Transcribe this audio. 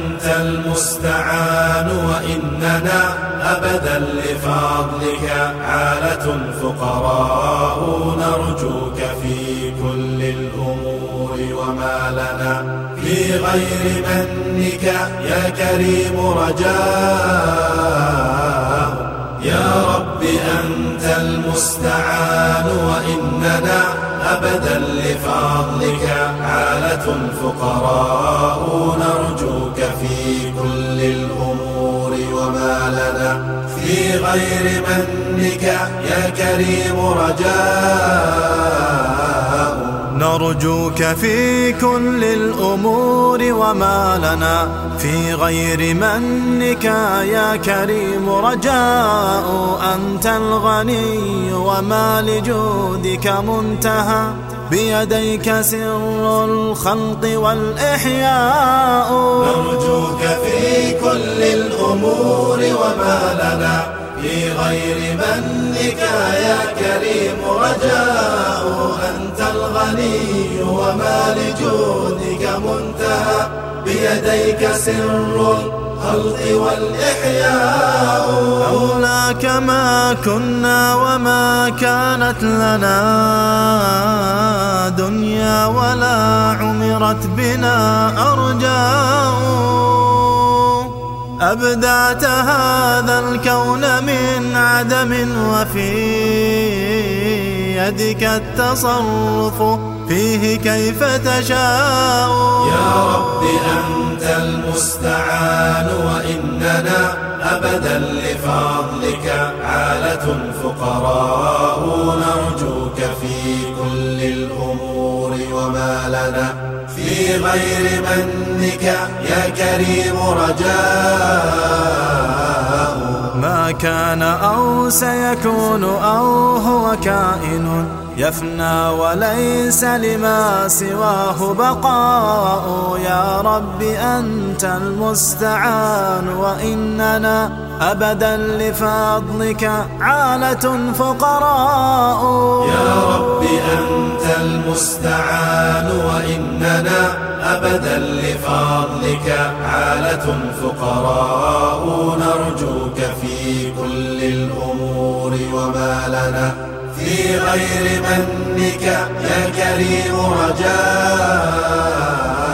أنت المستعان وإننا أبدا لفضلك عالة فقراء نرجوك في كل الأمور وما لنا في غير منك يا كريم رجاء. يا رب أنت المستعان وإننا أبدا لفضلك عالة فقراء نرجوك في كل الأمور وما لنا في غير منك يا كريم رجاء. نرجوك في كل الأمور وما لنا في غير منك يا كريم رجاء. أنت الغني وما لجودك منتهى بيديك سر الخلق والإحياء. نرجوك في كل الأمور وما لنا في غير منك يا كريم رجاء. أنت الغني وما لجودك منتهى بيديك سر الخلق والإحياء. لولاك ما كنا وما كانت لنا دنيا ولا عمرت بنا أرجاء. أبدعت هذا الكون من عدم وفي يدك التصرف فيه كيف تشاء. يا رب أنت المستعان وإننا أبدا لفضلك عالة فقراء نرجوك في كل الأمور وما لنا في غير منك يا كريم رجاء. ما كان أو سيكون أو هو كائن يفنى وليس لما سواه بقاء. يا رب أنت المستعان وإننا أبدا لفضلك عالة فقراء. يا رب أنت المستعان وإننا أبدا لفضلك عالة فقراء نرجوك في كل الأمور وما لنا في غير منك يا كريم رجاء.